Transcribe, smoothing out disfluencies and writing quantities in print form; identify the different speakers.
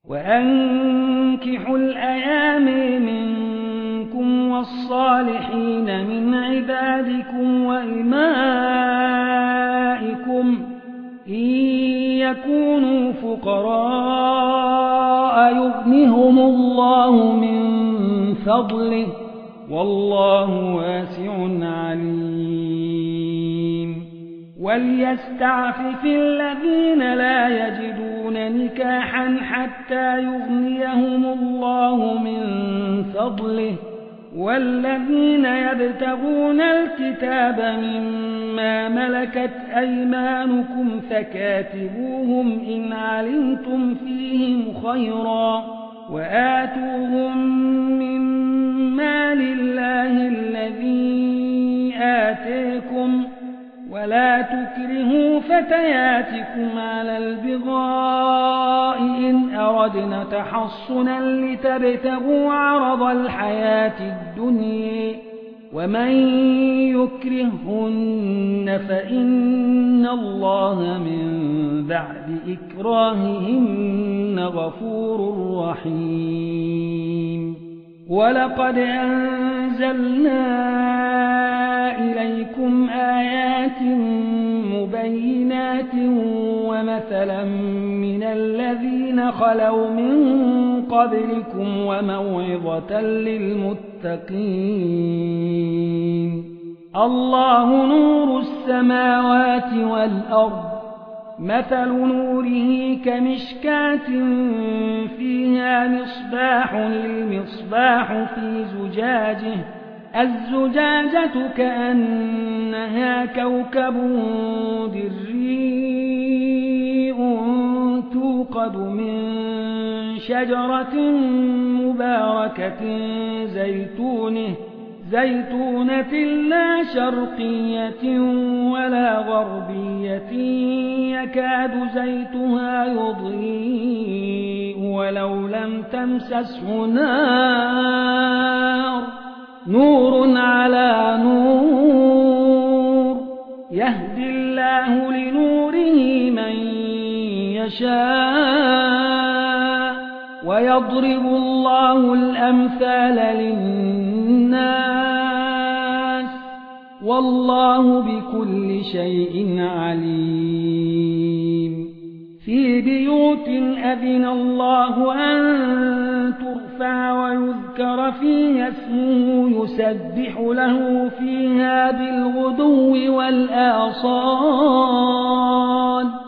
Speaker 1: وأنكحوا الأيام منكم والصالحين من عبادكم وإمائكم إن يكونوا فقراء يغنهم الله من فضله والله واسع عليم وليستعفف الذين لا يجدون نكاحا حتى يغنيهم الله من فضله والذين يبتغون الكتاب مما ملكت أيمانكم فكاتبوهم إن علمتم فيهم خيرا وآتوهم مما لله الذي آتيكم ولا تكرهوا فتياتكم على البغاء إن أردنا تحصنا لتبتغوا عرض الحياة الدنيا ومن يكرهن فإن الله من بعد إكراههن غفور رحيم ولقد أنزلنا إليكم آيات مبينات ومثلا من الذين خلوا من قبلكم وموعظة للمتقين الله نور السماوات والأرض مثل نوره كمشكاة فيها مصباح المصباح في زجاجه الزجاجة كأنها كوكب دري توقد من شجرة مباركة زيتونة لا شرقية ولا غربية يكاد زيتها يضيء ولو لم تمسسه نور على نور يهدي الله لنوره من يشاء ويضرب الله الأمثال للناس والله بكل شيء عليم في بيوت أذن الله أن ترفع ويذكر فيها اسمه يسبح له فيها بالغدو والآصال